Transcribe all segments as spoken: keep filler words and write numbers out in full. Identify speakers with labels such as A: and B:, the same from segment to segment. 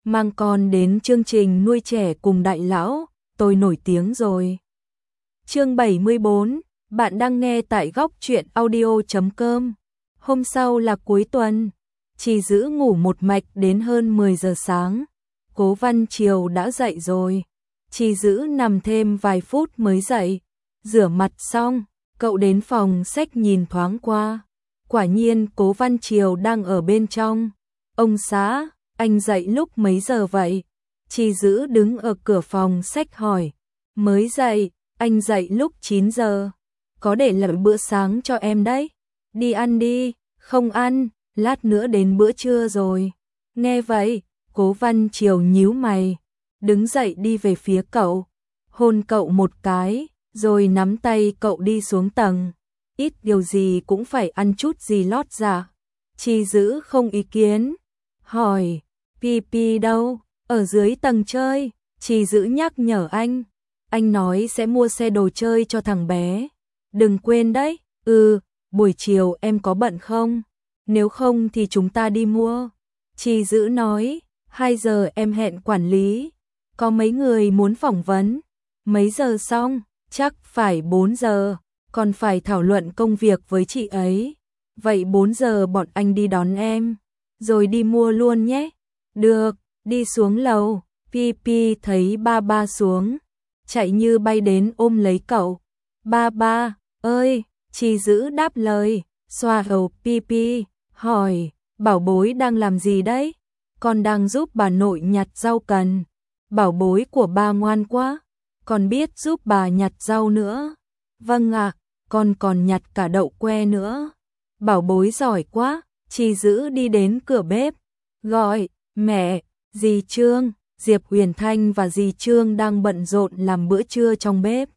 A: mang con đến chương trình nuôi trẻ cùng đại lão, tôi nổi tiếng rồi. Chương bảy mươi bốn, bạn đang nghe tại góc truyện audio chấm com. Hôm sau là cuối tuần, Trì Dữ ngủ một mạch đến hơn mười giờ sáng. Cố Văn Triều đã dậy rồi. Trì Dữ nằm thêm vài phút mới dậy. Rửa mặt xong, cậu đến phòng sách nhìn thoáng qua. Quả nhiên Cố Văn Triều đang ở bên trong. Ông xã, anh dậy lúc mấy giờ vậy? Trì Dữ đứng ở cửa phòng sách hỏi. Mới dậy, anh dậy lúc chín giờ. Có để làm bữa sáng cho em đấy. Đi ăn đi, không ăn, lát nữa đến bữa trưa rồi. Nghe vậy, Cố Văn Triều nhíu mày, đứng dậy đi về phía cậu, hôn cậu một cái, rồi nắm tay cậu đi xuống tầng. Ít điều gì cũng phải ăn chút gì lót dạ. Trì Dữ không ý kiến, hỏi, Pi Pi đâu? Ở dưới tầng chơi. Trì Dữ nhắc nhở anh, anh nói sẽ mua xe đồ chơi cho thằng bé. Đừng quên đấy. Ừ, buổi chiều em có bận không? Nếu không thì chúng ta đi mua. Trì Dữ nói, hai giờ em hẹn quản lý. Có mấy người muốn phỏng vấn. Mấy giờ xong? Chắc phải bốn giờ. Còn phải thảo luận công việc với chị ấy. Vậy bốn giờ bọn anh đi đón em. Rồi đi mua luôn nhé. Được, đi xuống lầu. Pi Pi thấy ba ba xuống, chạy như bay đến ôm lấy cậu. Ba ba, ơi, Trì Dữ đáp lời, xoa đầu Pi Pi, hỏi, bảo bối đang làm gì đấy? Con đang giúp bà nội nhặt rau cần. Bảo bối của ba ngoan quá, con biết giúp bà nhặt rau nữa. Vâng ạ, con còn nhặt cả đậu que nữa. Bảo bối giỏi quá. Trì Dữ đi đến cửa bếp, gọi, mẹ, dì Trương. Diệp Huyền Thanh và dì Trương đang bận rộn làm bữa trưa trong bếp.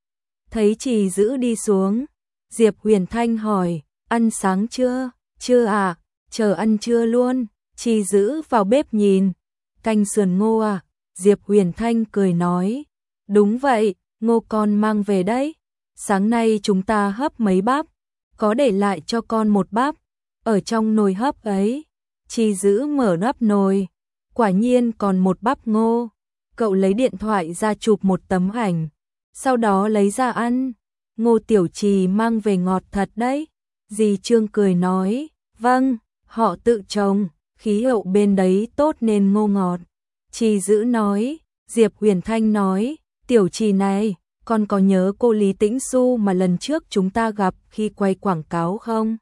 A: Thấy Trì Dữ đi xuống, Diệp Huyền Thanh hỏi, ăn sáng chưa? Chưa à, chờ ăn trưa luôn. Trì Dữ vào bếp nhìn, canh sườn ngô à? Diệp Huyền Thanh cười nói, đúng vậy, ngô con mang về đấy. Sáng nay chúng ta hấp mấy bắp, có để lại cho con một bắp, ở trong nồi hấp ấy. Trì Dữ mở nắp nồi, quả nhiên còn một bắp ngô. Cậu lấy điện thoại ra chụp một tấm ảnh, sau đó lấy ra ăn. Ngô Tiểu Trì mang về ngọt thật đấy. Dì Trương cười nói, vâng, họ tự trồng, khí hậu bên đấy tốt nên ngô ngọt. Trì Dữ nói, Diệp Huyền Thanh nói, Tiểu Trì này, con có nhớ cô Lý Tĩnh Xu mà lần trước chúng ta gặp khi quay quảng cáo không?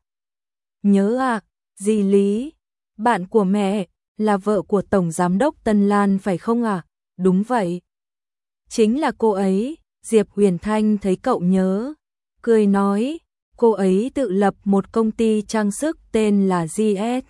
A: Nhớ à, dì Lý, bạn của mẹ, là vợ của Tổng Giám đốc Tân Lan phải không à? Đúng vậy. Chính là cô ấy. Diệp Huyền Thanh thấy cậu nhớ, cười nói, cô ấy tự lập một công ty trang sức tên là giê ét.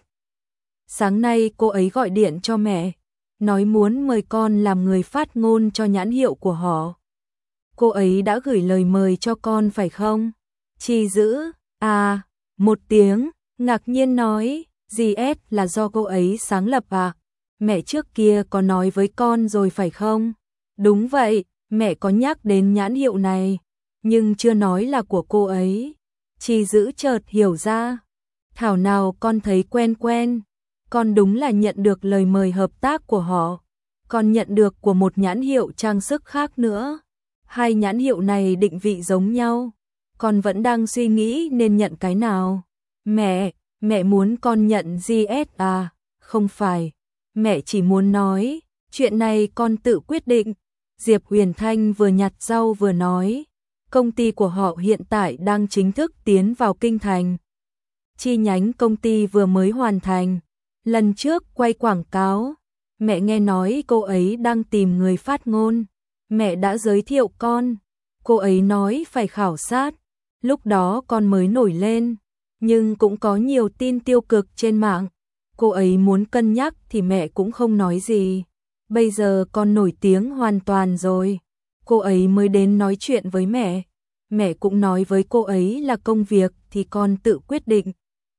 A: Sáng nay cô ấy gọi điện cho mẹ, nói muốn mời con làm người phát ngôn cho nhãn hiệu của họ. Cô ấy đã gửi lời mời cho con phải không? Trì Dữ, à, một tiếng, ngạc nhiên nói, giê ét là do cô ấy sáng lập à? Mẹ trước kia có nói với con rồi phải không? Đúng vậy, mẹ có nhắc đến nhãn hiệu này, nhưng chưa nói là của cô ấy. Trì Dữ chợt hiểu ra, thảo nào con thấy quen quen, con đúng là nhận được lời mời hợp tác của họ, còn nhận được của một nhãn hiệu trang sức khác nữa. Hai nhãn hiệu này định vị giống nhau, con vẫn đang suy nghĩ nên nhận cái nào. Mẹ, mẹ muốn con nhận giê ét à? Không phải, mẹ chỉ muốn nói, chuyện này con tự quyết định. Diệp Huyền Thanh vừa nhặt rau vừa nói, công ty của họ hiện tại đang chính thức tiến vào kinh thành. Chi nhánh công ty vừa mới hoàn thành. Lần trước quay quảng cáo, mẹ nghe nói cô ấy đang tìm người phát ngôn. Mẹ đã giới thiệu con, cô ấy nói phải khảo sát. Lúc đó con mới nổi lên, nhưng cũng có nhiều tin tiêu cực trên mạng. Cô ấy muốn cân nhắc thì mẹ cũng không nói gì. Bây giờ con nổi tiếng hoàn toàn rồi, cô ấy mới đến nói chuyện với mẹ. Mẹ cũng nói với cô ấy là công việc thì con tự quyết định.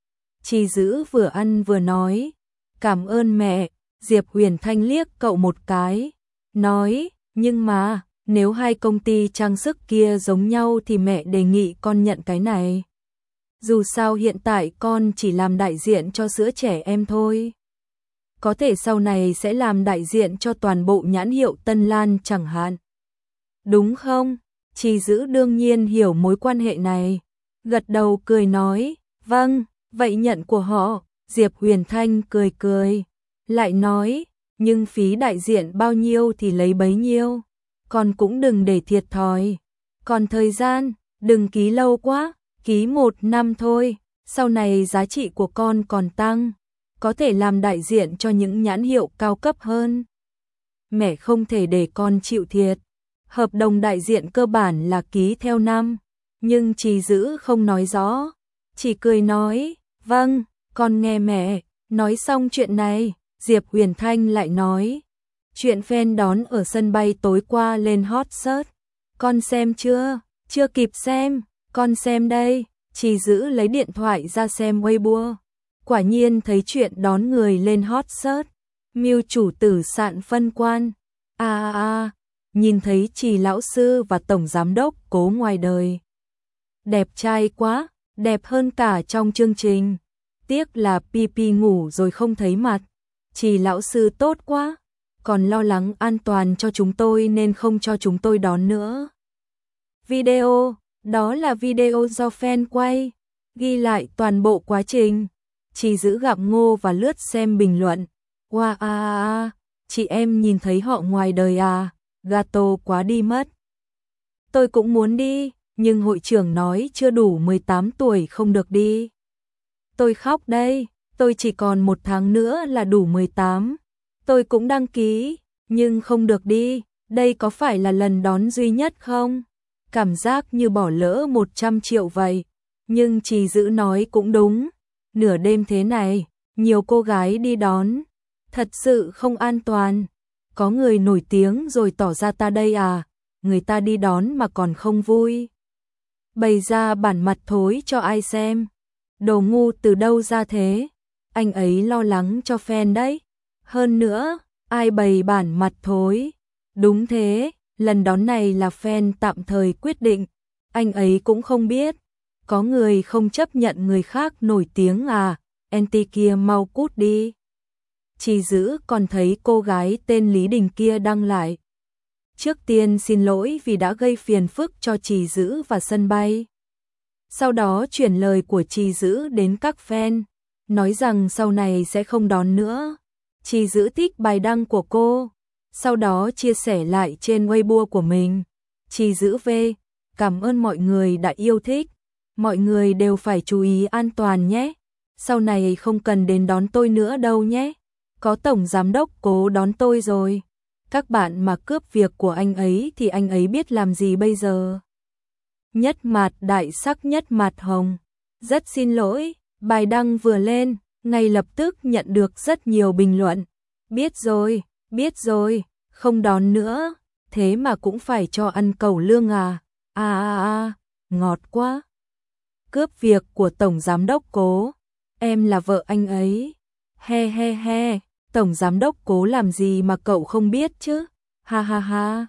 A: Trì Dữ vừa ăn vừa nói, cảm ơn mẹ. Diệp Huyền Thanh liếc cậu một cái, nói, nhưng mà, nếu hai công ty trang sức kia giống nhau thì mẹ đề nghị con nhận cái này. Dù sao hiện tại con chỉ làm đại diện cho sữa trẻ em thôi. có thể sau này sẽ làm đại diện cho toàn bộ nhãn hiệu Tân Lan chẳng hạn. Đúng không? Trì Dữ đương nhiên hiểu mối quan hệ này. Gật đầu cười nói, vâng, vậy nhận của họ. Diệp Huyền Thanh cười cười. Lại nói, nhưng phí đại diện bao nhiêu thì lấy bấy nhiêu. Còn cũng đừng để thiệt thòi. Còn thời gian, đừng ký lâu quá, ký một năm thôi. Sau này giá trị của con còn tăng. Có thể làm đại diện cho những nhãn hiệu cao cấp hơn. Mẹ không thể để con chịu thiệt. Hợp đồng đại diện cơ bản là ký theo năm. Nhưng Trì Dữ không nói rõ. Chỉ cười nói, vâng, con nghe mẹ. Nói xong chuyện này, Diệp Huyền Thanh lại nói. Chuyện fan đón ở sân bay tối qua lên hot search. Con xem chưa? Chưa kịp xem. Con xem đây. Trì Dữ lấy điện thoại ra xem Weibo. Quả nhiên thấy chuyện đón người lên hot search. Mưu chủ tử sạn phân quan. À à à. Nhìn thấy Trì lão sư và tổng giám đốc Cố ngoài đời. Đẹp trai quá, đẹp hơn cả trong chương trình. Tiếc là Pi Pi ngủ rồi không thấy mặt. Trì lão sư tốt quá, còn lo lắng an toàn cho chúng tôi nên không cho chúng tôi đón nữa. Video, đó là video do fan quay, ghi lại toàn bộ quá trình. Trì Dữ gặm ngô và lướt xem bình luận. Wow, à, à, chị em nhìn thấy họ ngoài đời à, gato quá đi mất. Tôi cũng muốn đi, nhưng hội trưởng nói chưa đủ mười tám tuổi không được đi. Tôi khóc đây, tôi chỉ còn một tháng nữa là đủ mười tám. Tôi cũng đăng ký, nhưng không được đi, đây có phải là lần đón duy nhất không? Cảm giác như bỏ lỡ một trăm triệu vậy. Nhưng Trì Dữ nói cũng đúng, nửa đêm thế này, nhiều cô gái đi đón, thật sự không an toàn. Có người nổi tiếng rồi tỏ ra ta đây à, người ta đi đón mà còn không vui. Bày ra bản mặt thối cho ai xem. Đồ ngu từ đâu ra thế? Anh ấy lo lắng cho fan đấy. Hơn nữa, ai bày bản mặt thối? Đúng thế, lần đón này là fan tạm thời quyết định. Anh ấy cũng không biết. Có người không chấp nhận người khác nổi tiếng à, anti kia mau cút đi. Trì Dữ còn thấy cô gái tên Lý Đình kia đăng lại. Trước tiên xin lỗi vì đã gây phiền phức cho Trì Dữ và sân bay. Sau đó chuyển lời của Trì Dữ đến các fan, nói rằng sau này sẽ không đón nữa. Trì Dữ thích bài đăng của cô, sau đó chia sẻ lại trên Weibo của mình. Trì Dữ về, cảm ơn mọi người đã yêu thích. Mọi người đều phải chú ý an toàn nhé. Sau này không cần đến đón tôi nữa đâu nhé. Có tổng giám đốc Cố đón tôi rồi. Các bạn mà cướp việc của anh ấy thì anh ấy biết làm gì bây giờ. Nhất Mạt đại sắc Nhất Mạt hồng. Rất xin lỗi, bài đăng vừa lên, ngay lập tức nhận được rất nhiều bình luận. Biết rồi, biết rồi, không đón nữa, thế mà cũng phải cho ăn cẩu lương à. À à à, ngọt quá. Cướp việc của tổng giám đốc Cố, em là vợ anh ấy. He he he, tổng giám đốc Cố làm gì mà cậu không biết chứ? Ha ha ha.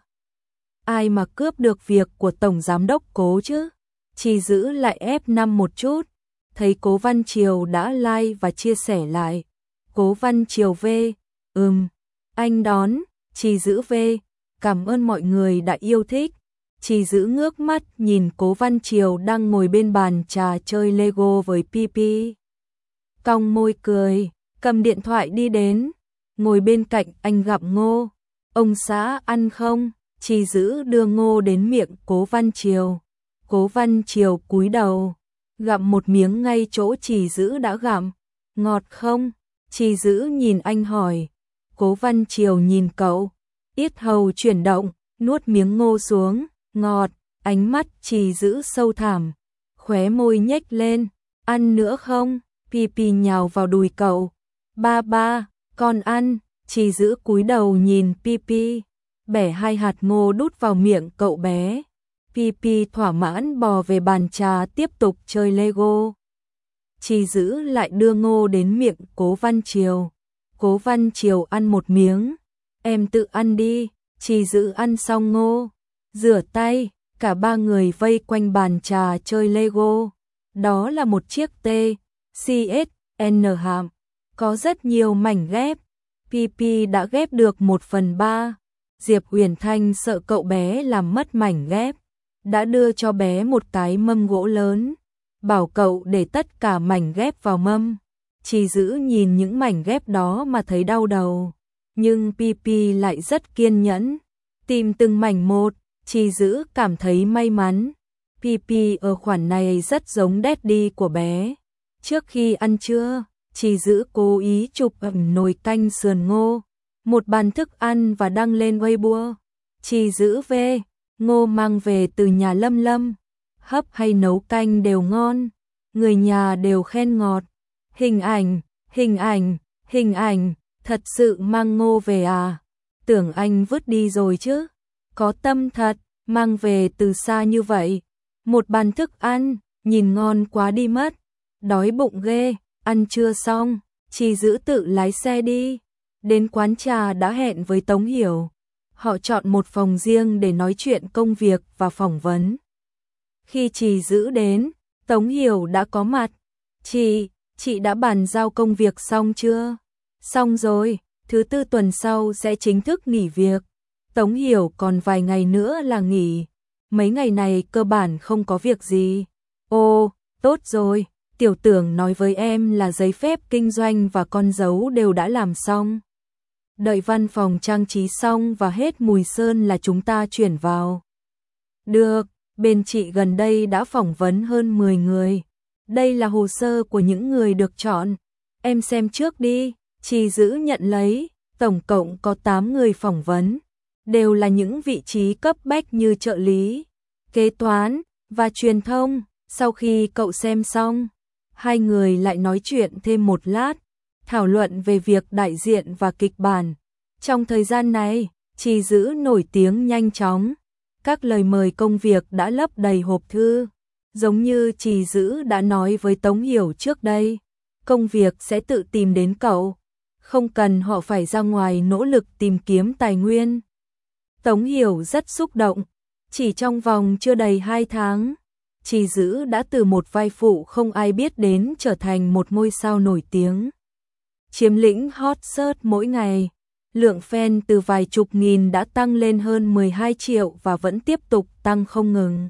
A: Ai mà cướp được việc của tổng giám đốc Cố chứ? Trì Dữ lại ép năm một chút. Thấy Cố Văn Triều đã like và chia sẻ lại. Cố Văn Triều về, ừm, anh đón. Trì Dữ về, cảm ơn mọi người đã yêu thích. Trì Dữ ngước mắt nhìn Cố Văn Triều đang ngồi bên bàn trà chơi Lego với Pi Pi. Cong môi cười, cầm điện thoại đi đến, ngồi bên cạnh anh gặm ngô. Ông xã ăn không? Trì Dữ đưa ngô đến miệng Cố Văn Triều. Cố Văn Triều cúi đầu, gặm một miếng ngay chỗ Trì Dữ đã gặm. Ngọt không? Trì Dữ nhìn anh hỏi. Cố Văn Triều nhìn cậu, yết hầu chuyển động, nuốt miếng ngô xuống. Ngọt, ánh mắt Trì Dữ sâu thẳm, khóe môi nhếch lên. Ăn nữa không? Pi Pi nhào vào đùi cậu. Ba ba, con ăn. Trì Dữ cúi đầu nhìn Pi Pi, bẻ hai hạt ngô đút vào miệng cậu bé. Pi Pi thỏa mãn bò về bàn trà tiếp tục chơi Lego. Trì Dữ lại đưa ngô đến miệng Cố Văn Triều. Cố Văn Triều ăn một miếng. Em tự ăn đi. Trì Dữ ăn xong ngô, rửa tay, cả ba người vây quanh bàn trà chơi Lego. Đó là một chiếc T, C S, N hàm, có rất nhiều mảnh ghép. pê pê đã ghép được một phần ba. Diệp Huyền Thanh sợ cậu bé làm mất mảnh ghép, đã đưa cho bé một cái mâm gỗ lớn, bảo cậu để tất cả mảnh ghép vào mâm. Chỉ giữ nhìn những mảnh ghép đó mà thấy đau đầu, nhưng pê pê lại rất kiên nhẫn, tìm từng mảnh một. Chỉ giữ cảm thấy may mắn. pê pê ở khoản này rất giống daddy của bé. Trước khi ăn trưa, Chỉ giữ cố ý chụp ẩm nồi canh sườn ngô, một bàn thức ăn và đăng lên Weibo. Chỉ giữ về, ngô mang về từ nhà Lâm Lâm, hấp hay nấu canh đều ngon, người nhà đều khen ngọt. Hình ảnh, hình ảnh, hình ảnh, thật sự mang ngô về à? Tưởng anh vứt đi rồi chứ. Có tâm thật, mang về từ xa như vậy. Một bàn thức ăn, nhìn ngon quá đi mất. Đói bụng ghê, ăn chưa xong, Chỉ giữ tự lái xe đi. Đến quán trà đã hẹn với Tống Hiểu. Họ chọn một phòng riêng để nói chuyện công việc và phỏng vấn. Khi Chỉ giữ đến, Tống Hiểu đã có mặt. Chị, chị đã bàn giao công việc xong chưa? Xong rồi, thứ tư tuần sau sẽ chính thức nghỉ việc. Tống Hiểu còn vài ngày nữa là nghỉ. Mấy ngày này cơ bản không có việc gì. Ồ, tốt rồi, Tiểu Tưởng nói với em là giấy phép kinh doanh và con dấu đều đã làm xong. Đợi văn phòng trang trí xong và hết mùi sơn là chúng ta chuyển vào. Được, bên chị gần đây đã phỏng vấn hơn mười người. Đây là hồ sơ của những người được chọn. Em xem trước đi. Chỉ giữ nhận lấy. Tổng cộng có tám người phỏng vấn. Đều là những vị trí cấp bách như trợ lý, kế toán và truyền thông. Sau khi cậu xem xong, hai người lại nói chuyện thêm một lát, thảo luận về việc đại diện và kịch bản. Trong thời gian này, Chỉ giữ nổi tiếng nhanh chóng. Các lời mời công việc đã lấp đầy hộp thư. Giống như Chỉ giữ đã nói với Tống Hiểu trước đây, công việc sẽ tự tìm đến cậu, không cần họ phải ra ngoài nỗ lực tìm kiếm tài nguyên. Tống Hiểu rất xúc động. Chỉ trong vòng chưa đầy hai tháng, Chỉ giữ đã từ một vai phụ không ai biết đến trở thành một ngôi sao nổi tiếng. Chiếm lĩnh hot search mỗi ngày. Lượng fan từ vài chục nghìn đã tăng lên hơn mười hai triệu và vẫn tiếp tục tăng không ngừng.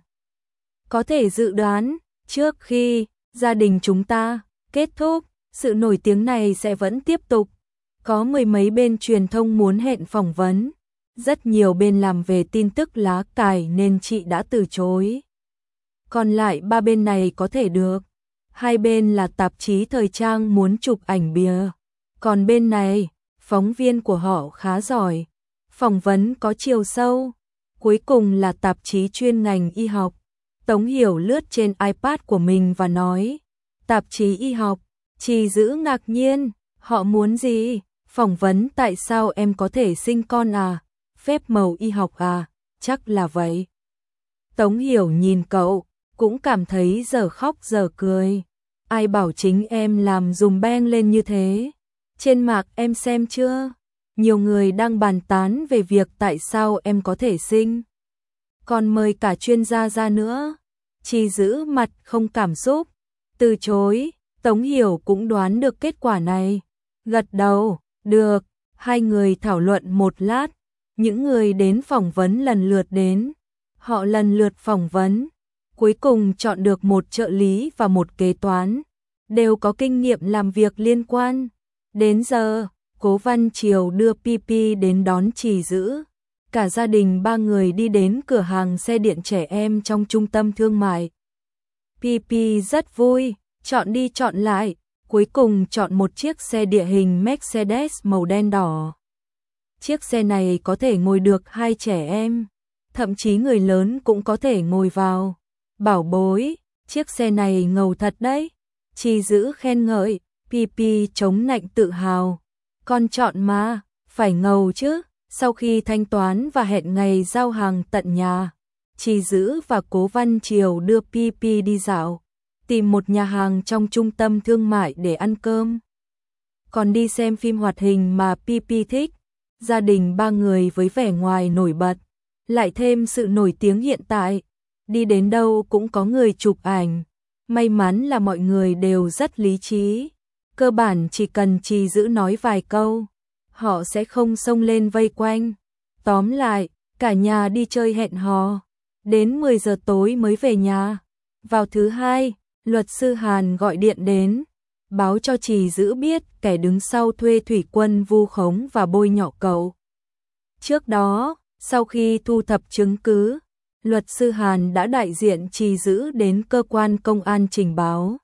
A: Có thể dự đoán, trước khi gia đình chúng ta kết thúc, sự nổi tiếng này sẽ vẫn tiếp tục. Có mười mấy bên truyền thông muốn hẹn phỏng vấn. Rất nhiều bên làm về tin tức lá cải nên chị đã từ chối. Còn lại ba bên này có thể được. Hai bên là tạp chí thời trang muốn chụp ảnh bìa. Còn bên này, phóng viên của họ khá giỏi. Phỏng vấn có chiều sâu. Cuối cùng là tạp chí chuyên ngành y học. Tống Hiểu lướt trên iPad của mình và nói, tạp chí y học. Chỉ giữ ngạc nhiên, họ muốn gì? Phỏng vấn tại sao em có thể sinh con à? Phép màu y học à? Chắc là vậy. Tống Hiểu nhìn cậu, cũng cảm thấy giờ khóc giờ cười. Ai bảo chính em làm dùm beng lên như thế? Trên mạng em xem chưa? Nhiều người đang bàn tán về việc tại sao em có thể sinh. Còn mời cả chuyên gia ra nữa. Chỉ giữ mặt không cảm xúc, từ chối. Tống Hiểu cũng đoán được kết quả này. Gật đầu, được. Hai người thảo luận một lát. Những người đến phỏng vấn lần lượt đến. Họ lần lượt phỏng vấn. Cuối cùng chọn được một trợ lý và một kế toán. Đều có kinh nghiệm làm việc liên quan. Đến giờ, Cố Văn Triều đưa pê pê đến đón Chỉ giữ. Cả gia đình ba người đi đến cửa hàng xe điện trẻ em trong trung tâm thương mại. pê pê rất vui, chọn đi chọn lại. Cuối cùng chọn một chiếc xe địa hình Mercedes màu đen đỏ. Chiếc xe này có thể ngồi được hai trẻ em, thậm chí người lớn cũng có thể ngồi vào. Bảo bối, chiếc xe này ngầu thật đấy. Chỉ giữ khen ngợi, pê pê chống nạnh tự hào. Con chọn mà, phải ngầu chứ. Sau khi thanh toán và hẹn ngày giao hàng tận nhà, Chỉ giữ và Cố Văn Triều đưa pê pê đi dạo, tìm một nhà hàng trong trung tâm thương mại để ăn cơm. Còn đi xem phim hoạt hình mà pê pê thích. Gia đình ba người với vẻ ngoài nổi bật, lại thêm sự nổi tiếng hiện tại. Đi đến đâu cũng có người chụp ảnh. May mắn là mọi người đều rất lý trí. Cơ bản chỉ cần Chỉ giữ nói vài câu, họ sẽ không xông lên vây quanh. Tóm lại, cả nhà đi chơi hẹn hò, đến mười giờ tối mới về nhà. Vào thứ hai, luật sư Hàn gọi điện đến, báo cho Trì Dữ biết kẻ đứng sau thuê Thủy Quân vu khống và bôi nhọ cậu. Trước đó, sau khi thu thập chứng cứ, luật sư Hàn đã đại diện Trì Dữ đến cơ quan công an trình báo.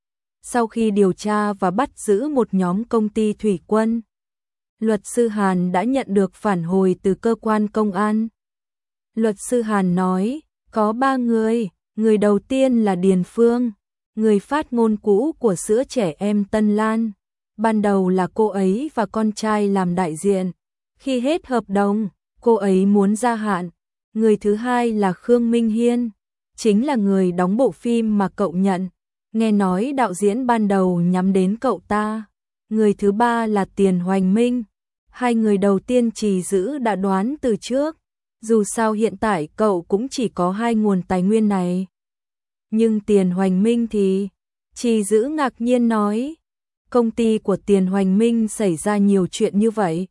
A: Sau khi điều tra và bắt giữ một nhóm công ty Thủy Quân, luật sư Hàn đã nhận được phản hồi từ cơ quan công an. Luật sư Hàn nói, có ba người, người đầu tiên là Điền Phương, người phát ngôn cũ của sữa trẻ em Tân Lan. Ban đầu là cô ấy và con trai làm đại diện. Khi hết hợp đồng, cô ấy muốn gia hạn. Người thứ hai là Khương Minh Hiên, chính là người đóng bộ phim mà cậu nhận. Nghe nói đạo diễn ban đầu nhắm đến cậu ta. Người thứ ba là Tiền Hoành Minh. Hai người đầu tiên Trì Dữ đã đoán từ trước. Dù sao hiện tại cậu cũng chỉ có hai nguồn tài nguyên này. Nhưng Tiền Hoành Minh thì... Trì Dữ ngạc nhiên nói. Công ty của Tiền Hoành Minh xảy ra nhiều chuyện như vậy.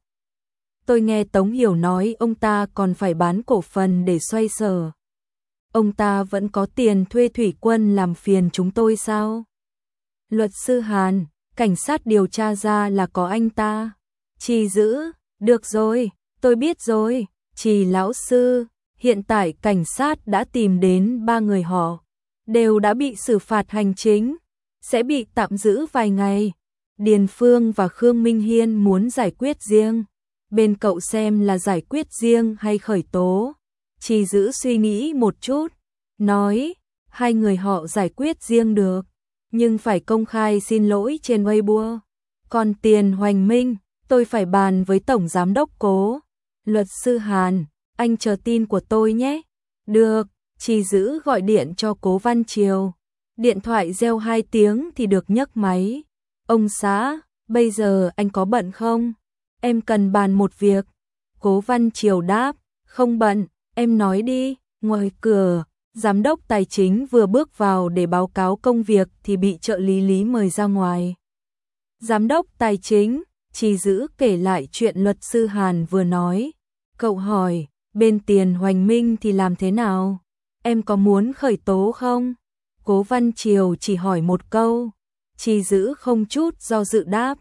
A: Tôi nghe Tống Hiểu nói ông ta còn phải bán cổ phần để xoay sở. Ông ta vẫn có tiền thuê Thủy Quân làm phiền chúng tôi sao? Luật sư Hàn, cảnh sát điều tra ra là có anh ta. Trì Dữ, được rồi, tôi biết rồi. Trì lão sư, hiện tại cảnh sát đã tìm đến ba người họ, đều đã bị xử phạt hành chính, sẽ bị tạm giữ vài ngày. Điền Phương và Khương Minh Hiên muốn giải quyết riêng. Bên cậu xem là giải quyết riêng hay khởi tố? Trì Dữ suy nghĩ một chút, nói, hai người họ giải quyết riêng được, nhưng phải công khai xin lỗi trên Weibo. Còn Tiền Hoành Minh, tôi phải bàn với Tổng Giám đốc Cố. Luật sư Hàn, anh chờ tin của tôi nhé. Được, Trì Dữ gọi điện cho Cố Văn Triều. Điện thoại reo hai tiếng thì được nhấc máy. Ông xã, bây giờ anh có bận không? Em cần bàn một việc. Cố Văn Triều đáp, không bận, em nói đi. Ngoài cửa, giám đốc tài chính vừa bước vào để báo cáo công việc thì bị trợ lý Lý mời ra ngoài. Giám đốc tài chính, Trì Dữ kể lại chuyện luật sư Hàn vừa nói. Cậu hỏi, bên Tiền Hoành Minh thì làm thế nào? Em có muốn khởi tố không? Cố Văn Triều chỉ hỏi một câu. Trì Dữ không chút do dự đáp.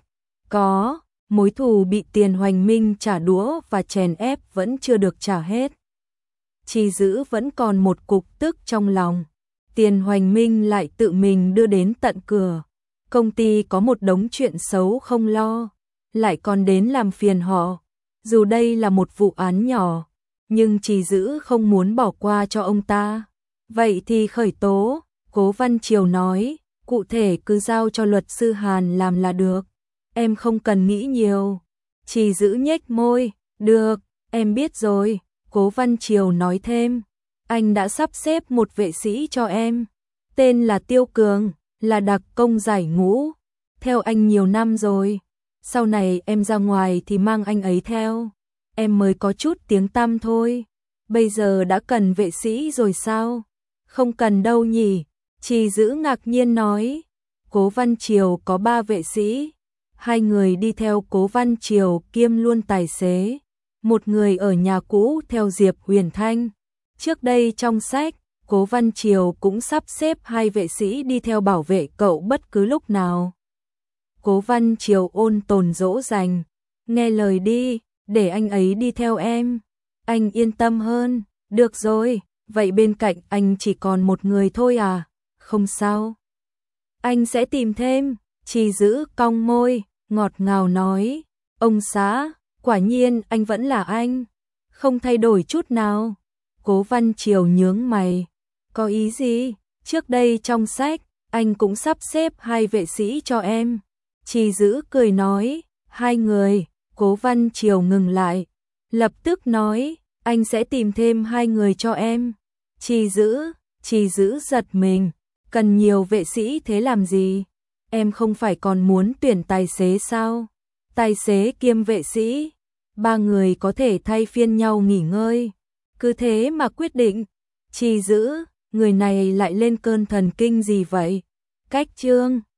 A: Có, mối thù bị Tiền Hoành Minh trả đũa và chèn ép vẫn chưa được trả hết. Trì Dữ vẫn còn một cục tức trong lòng. Tiền Hoành Minh lại tự mình đưa đến tận cửa. Công ty có một đống chuyện xấu không lo, lại còn đến làm phiền họ. Dù đây là một vụ án nhỏ, nhưng Trì Dữ không muốn bỏ qua cho ông ta. Vậy thì khởi tố, Cố Văn Triều nói, cụ thể cứ giao cho luật sư Hàn làm là được. Em không cần nghĩ nhiều. Trì Dữ nhếch môi, được, em biết rồi. Cố Văn Triều nói thêm, anh đã sắp xếp một vệ sĩ cho em. Tên là Tiêu Cường, là đặc công giải ngũ. Theo anh nhiều năm rồi. Sau này em ra ngoài thì mang anh ấy theo. Em mới có chút tiếng tăm thôi. Bây giờ đã cần vệ sĩ rồi sao? Không cần đâu nhỉ? Trì Dữ ngạc nhiên nói. Cố Văn Triều có ba vệ sĩ. Hai người đi theo Cố Văn Triều kiêm luôn tài xế. Một người ở nhà cũ theo Diệp Huyền Thanh. Trước đây trong sách, Cố Văn Triều cũng sắp xếp hai vệ sĩ đi theo bảo vệ cậu bất cứ lúc nào. Cố Văn Triều ôn tồn dỗ dành. Nghe lời đi, để anh ấy đi theo em. Anh yên tâm hơn. Được rồi, vậy bên cạnh anh chỉ còn một người thôi à? Không sao. Anh sẽ tìm thêm. Trì Dữ cong môi, ngọt ngào nói. Ông xã, quả nhiên anh vẫn là anh. Không thay đổi chút nào. Cố Văn Triều nhướng mày. Có ý gì? Trước đây trong sách, anh cũng sắp xếp hai vệ sĩ cho em. Trì Dữ cười nói. Hai người. Cố Văn Triều ngừng lại. Lập tức nói. Anh sẽ tìm thêm hai người cho em. Trì Dữ. Trì Dữ giật mình. Cần nhiều vệ sĩ thế làm gì? Em không phải còn muốn tuyển tài xế sao? Tài xế kiêm vệ sĩ. Ba người có thể thay phiên nhau nghỉ ngơi. Cứ thế mà quyết định. Trì Dữ, người này lại lên cơn thần kinh gì vậy? Cách chương